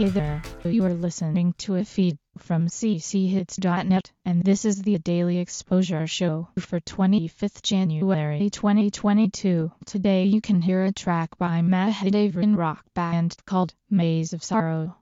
Hey there, you are listening to a feed from cchits.net, and this is the Daily Exposure Show for 25th January 2022. Today you can hear a track by Mahadevan rock band called Maze of Sorrow.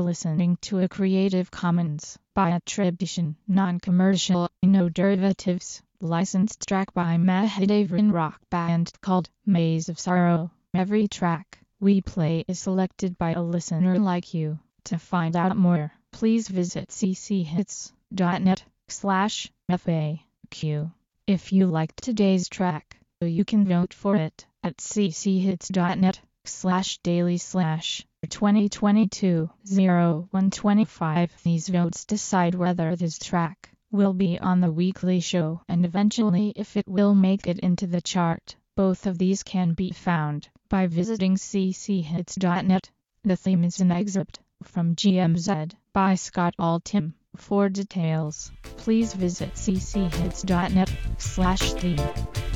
listening to a Creative Commons by attribution, non-commercial, no derivatives, licensed track by Mahadevran Rock Band called Maze of Sorrow. Every track we play is selected by a listener like you. To find out more, please visit cchits.net/FAQ. If you liked today's track, you can vote for it at cchits.net/daily/2022-0125. These votes decide whether this track will be on the weekly show and eventually if it will make it into the chart. Both of these can be found by visiting cchits.net. The theme is an excerpt from GMZ by Scott Altham. For details, please visit cchits.net/theme.